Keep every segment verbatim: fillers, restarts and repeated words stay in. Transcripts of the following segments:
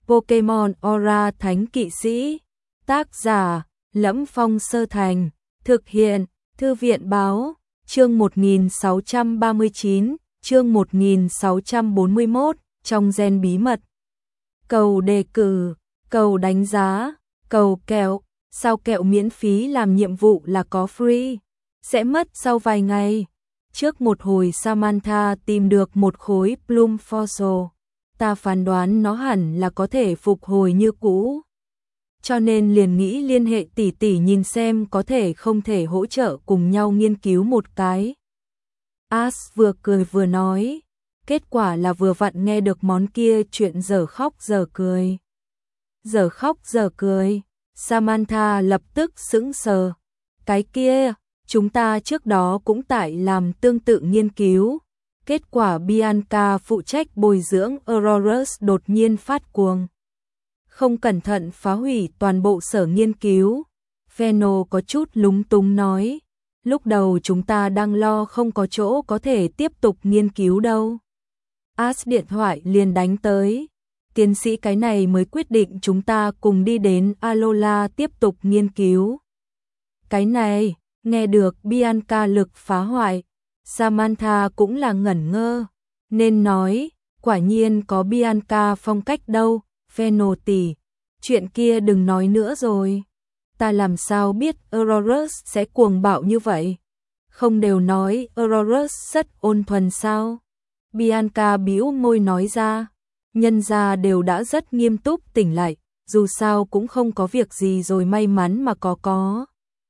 Pokemon Aura Thánh Kỵ Sĩ. Tác giả: Lẫm Phong Sơ Thành. Thực hiện: Thư viện Báo. Chương một nghìn sáu trăm ba mươi chín, chương một nghìn sáu trăm bốn mươi mốt, trong gen bí mật. Cầu đề cử, cầu đánh giá, cầu kẹo, sao kẹo miễn phí làm nhiệm vụ là có free, sẽ mất sau vài ngày. Trước một hồi Samantha tìm được một khối Plum Fossil, ta phán đoán nó hẳn là có thể phục hồi như cũ. Cho nên liền nghĩ liên hệ tỷ tỷ nhìn xem có thể không thể hỗ trợ cùng nhau nghiên cứu một cái. Ash vừa cười vừa nói, kết quả là vừa vặn nghe được món kia chuyện dở khóc dở cười. Dở khóc dở cười, Samantha lập tức sững sờ. Cái kia, chúng ta trước đó cũng tại làm tương tự nghiên cứu. Kết quả Bianca phụ trách bồi dưỡng Aurorus đột nhiên phát cuồng, không cẩn thận phá hủy toàn bộ sở nghiên cứu. Pheno có chút lúng túng nói, lúc đầu chúng ta đang lo không có chỗ có thể tiếp tục nghiên cứu đâu. Ash điện thoại liền đánh tới, tiến sĩ cái này mới quyết định chúng ta cùng đi đến Alola tiếp tục nghiên cứu. Cái này, nghe được Bianca lực phá hoại, Samantha cũng là ngẩn ngơ, nên nói, quả nhiên có Bianca phong cách đâu. Pheno tỷ, chuyện kia đừng nói nữa rồi. Ta làm sao biết Aurorus sẽ cuồng bạo như vậy? Không đều nói Aurorus rất ôn thuần sao? Bianca bĩu môi nói ra, nhân gia đều đã rất nghiêm túc tỉnh lại, dù sao cũng không có việc gì rồi, may mắn mà có có.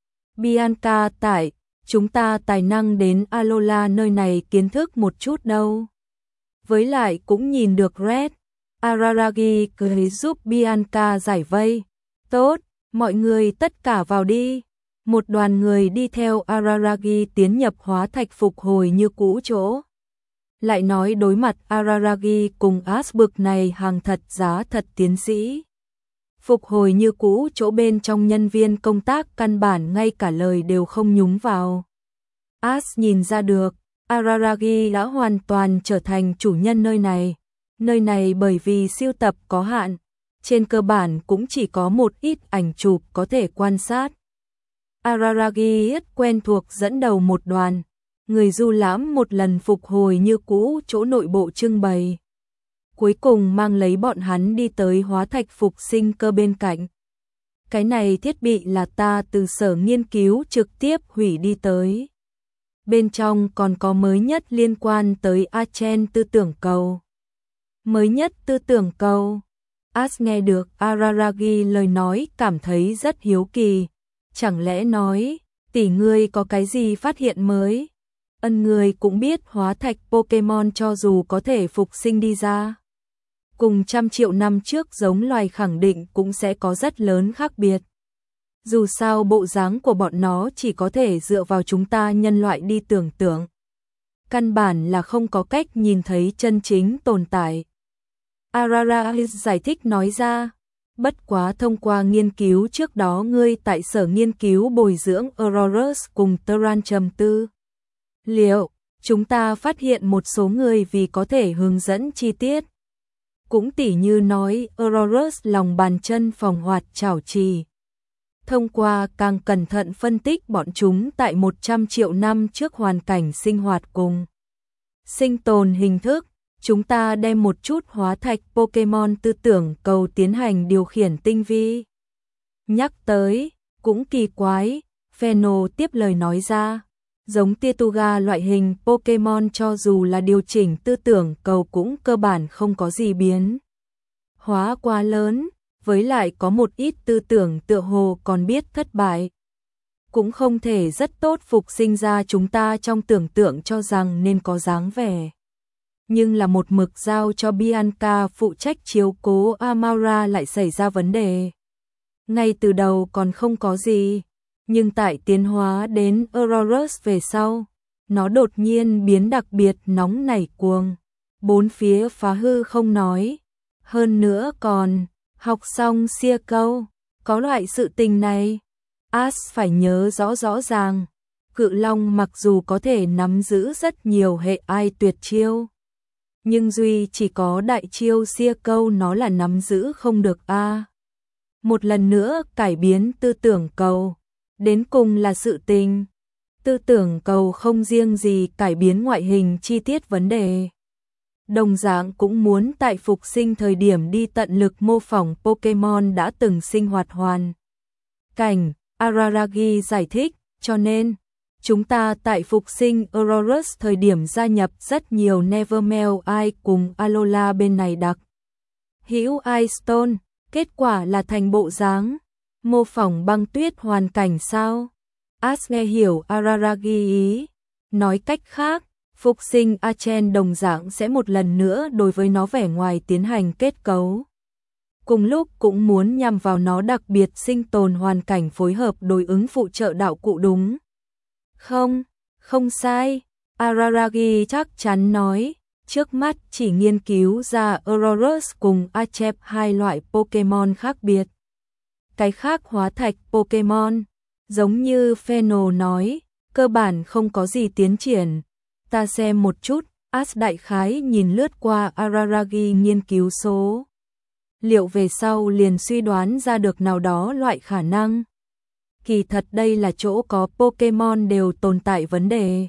Bianca tại, chúng ta tài năng đến Alola nơi này kiến thức một chút đâu. Với lại cũng nhìn được Red. Araragi cười giúp Bianca giải vây. Tốt, mọi người tất cả vào đi. Một đoàn người đi theo Araragi tiến nhập hóa thạch phục hồi như cũ chỗ. Lại nói đối mặt Araragi cùng Ash bực này hàng thật giá thật tiến sĩ. Phục hồi như cũ chỗ bên trong nhân viên công tác căn bản ngay cả lời đều không nhúng vào. Ash nhìn ra được, Araragi đã hoàn toàn trở thành chủ nhân nơi này. Nơi này bởi vì siêu tập có hạn, trên cơ bản cũng chỉ có một ít ảnh chụp có thể quan sát. Araragi rất quen thuộc dẫn đầu một đoàn, người du lãm một lần phục hồi như cũ chỗ nội bộ trưng bày. Cuối cùng mang lấy bọn hắn đi tới hóa thạch phục sinh cơ bên cạnh. Cái này thiết bị là ta từ sở nghiên cứu trực tiếp hủy đi tới. Bên trong còn có mới nhất liên quan tới Achen tư tưởng cầu. Mới nhất tư tưởng cầu. Ash nghe được Araragi lời nói cảm thấy rất hiếu kỳ. Chẳng lẽ nói, tỷ ngươi có cái gì phát hiện mới? Ân người cũng biết hóa thạch Pokemon cho dù có thể phục sinh đi ra, cùng trăm triệu năm trước giống loài khẳng định cũng sẽ có rất lớn khác biệt. Dù sao bộ dáng của bọn nó chỉ có thể dựa vào chúng ta nhân loại đi tưởng tượng. Căn bản là không có cách nhìn thấy chân chính tồn tại. Araragi giải thích nói ra, bất quá thông qua nghiên cứu trước đó ngươi tại sở nghiên cứu bồi dưỡng Aurorus cùng Tarantum tư liệu, chúng ta phát hiện một số người vì có thể hướng dẫn chi tiết. Cũng tỉ như nói Aurorus lòng bàn chân phòng hoạt chảo trì. Thông qua càng cẩn thận phân tích bọn chúng tại một trăm triệu năm trước hoàn cảnh sinh hoạt cùng sinh tồn hình thức, chúng ta đem một chút hóa thạch Pokemon tư tưởng cầu tiến hành điều khiển tinh vi. Nhắc tới, cũng kỳ quái, Pheno tiếp lời nói ra, giống Tirtouga loại hình Pokemon cho dù là điều chỉnh tư tưởng cầu cũng cơ bản không có gì biến hóa quá lớn, với lại có một ít tư tưởng tựa hồ còn biết thất bại. Cũng không thể rất tốt phục sinh ra chúng ta trong tưởng tượng cho rằng nên có dáng vẻ. Nhưng là một mực giao cho Bianca phụ trách chiếu cố Amaura lại xảy ra vấn đề. Ngay từ đầu còn không có gì, nhưng tại tiến hóa đến Aurorus về sau, nó đột nhiên biến đặc biệt nóng nảy cuồng. Bốn phía phá hư không nói, hơn nữa còn học xong xia câu, có loại sự tình này. Ash phải nhớ rõ rõ ràng, Cự Long mặc dù có thể nắm giữ rất nhiều hệ ai tuyệt chiêu, Nhưng duy chỉ có đại chiêu xia câu nó là nắm giữ không được a. Một lần nữa cải biến tư tưởng cầu, đến cùng là sự tình. Tư tưởng cầu không riêng gì cải biến ngoại hình chi tiết vấn đề. Đồng dạng cũng muốn tại phục sinh thời điểm đi tận lực mô phỏng Pokemon đã từng sinh hoạt hoàn cảnh. Araragi giải thích, cho nên chúng ta tại phục sinh Aurorus thời điểm gia nhập rất nhiều Nevermelt Eye cùng Alola bên này đặc hữu Ice Stone, kết quả là thành bộ dáng mô phỏng băng tuyết hoàn cảnh sao? Ash nghe hiểu Araragi ý, nói cách khác, phục sinh Archen đồng dạng sẽ một lần nữa đối với nó vẻ ngoài tiến hành kết cấu. Cùng lúc cũng muốn nhằm vào nó đặc biệt sinh tồn hoàn cảnh phối hợp đối ứng phụ trợ đạo cụ đúng. Không, không sai, Araragi chắc chắn nói, trước mắt chỉ nghiên cứu ra Aurorus cùng Archep hai loại Pokemon khác biệt. Cái khác hóa thạch Pokemon, giống như Pheno nói, cơ bản không có gì tiến triển. Ta xem một chút, Ash đại khái nhìn lướt qua Araragi nghiên cứu số liệu về sau liền suy đoán ra được nào đó loại khả năng. Kỳ thật đây là chỗ có Pokemon đều tồn tại vấn đề.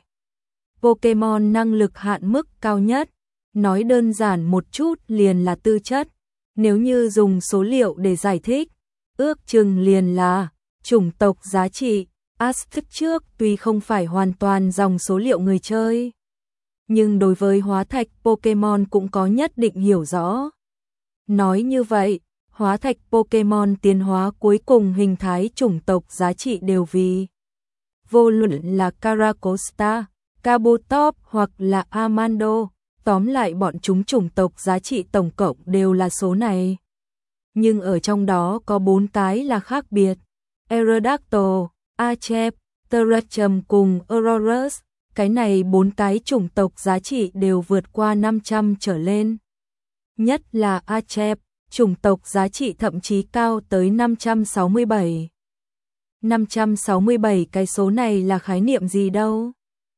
Pokemon năng lực hạn mức cao nhất, nói đơn giản một chút liền là tư chất. Nếu như dùng số liệu để giải thích, ước chừng liền là chủng tộc giá trị. Ash thức trước tuy không phải hoàn toàn dòng số liệu người chơi, nhưng đối với hóa thạch Pokemon cũng có nhất định hiểu rõ. Nói như vậy, hóa thạch Pokemon tiến hóa cuối cùng hình thái chủng tộc giá trị đều vì vô luận là Caracosta, Kabutops hoặc là Amando, tóm lại bọn chúng chủng tộc giá trị tổng cộng đều là số này. Nhưng ở trong đó có bốn cái là khác biệt. Aerodactyl, Archep, Terrachum cùng Aurorus, cái này bốn cái chủng tộc giá trị đều vượt qua năm trăm trở lên. Nhất là Archep, chủng tộc giá trị thậm chí cao tới năm trăm sáu mươi bảy. năm trăm sáu mươi bảy cái số này là khái niệm gì đâu?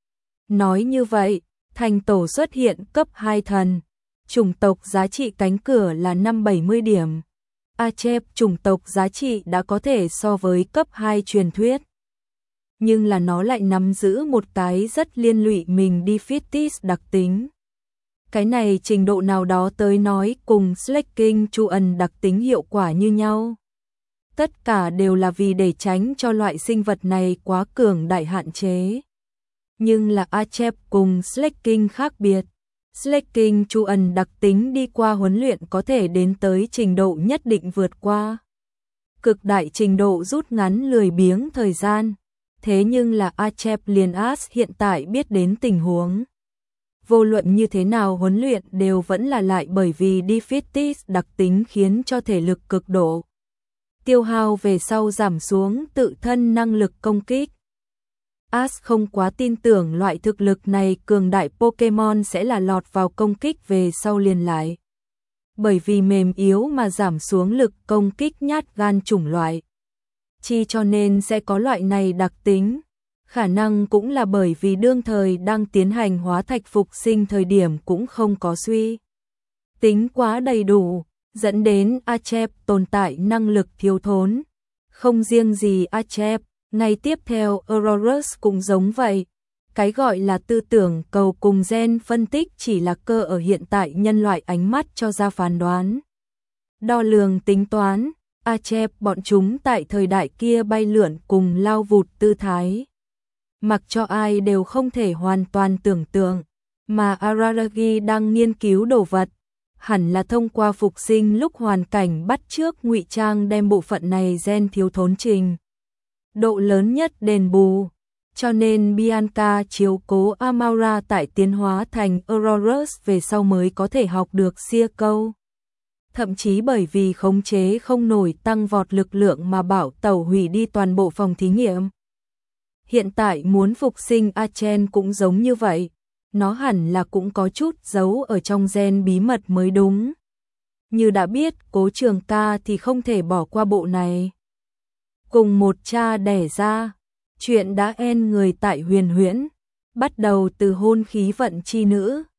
Nói như vậy, thành tổ xuất hiện cấp hai thần, chủng tộc giá trị cánh cửa là năm trăm bảy mươi điểm. Archep chủng tộc giá trị đã có thể so với cấp hai truyền thuyết. Nhưng là nó lại nắm giữ một cái rất liên lụy mình Diffitis đặc tính. Cái này trình độ nào đó tới nói cùng Slaking Chuan đặc tính hiệu quả như nhau. Tất cả đều là vì để tránh cho loại sinh vật này quá cường đại hạn chế. Nhưng là Archep cùng Slaking khác biệt. Slaking Chuan đặc tính đi qua huấn luyện có thể đến tới trình độ nhất định vượt qua. Cực đại trình độ rút ngắn lười biếng thời gian. Thế nhưng là Archep liền Ash hiện tại biết đến tình huống. Vô luận như thế nào huấn luyện đều vẫn là lại bởi vì Diffitis đặc tính khiến cho thể lực cực độ tiêu hao về sau giảm xuống tự thân năng lực công kích. Ash không quá tin tưởng loại thực lực này cường đại Pokemon sẽ là lọt vào công kích về sau liền lại. Bởi vì mềm yếu mà giảm xuống lực công kích nhát gan chủng loại. Chi cho nên sẽ có loại này đặc tính. Khả năng cũng là bởi vì đương thời đang tiến hành hóa thạch phục sinh thời điểm cũng không có suy tính quá đầy đủ, dẫn đến Archep tồn tại năng lực thiếu thốn. Không riêng gì Archep, ngay tiếp theo Aurorus cũng giống vậy. Cái gọi là tư tưởng cầu cùng gen phân tích chỉ là cơ ở hiện tại nhân loại ánh mắt cho ra phán đoán. Đo lường tính toán, Archep bọn chúng tại thời đại kia bay lượn cùng lao vụt tư thái. Mặc cho ai đều không thể hoàn toàn tưởng tượng, mà Araragi đang nghiên cứu đồ vật, hẳn là thông qua phục sinh lúc hoàn cảnh bắt chước ngụy trang đem bộ phận này gen thiếu thốn trình độ lớn nhất đền bù, cho nên Bianca chiếu cố Amaura tại tiến hóa thành Aurorus về sau mới có thể học được xia câu. Thậm chí bởi vì khống chế không nổi tăng vọt lực lượng mà bảo tẩu hủy đi toàn bộ phòng thí nghiệm. Hiện tại muốn phục sinh Archen cũng giống như vậy, nó hẳn là cũng có chút giấu ở trong gen bí mật mới đúng. Như đã biết Cố Trường Ca thì không thể bỏ qua bộ này. Cùng một cha đẻ ra, chuyện đã en người tại huyền huyễn, bắt đầu từ hôn khí vận chi nữ.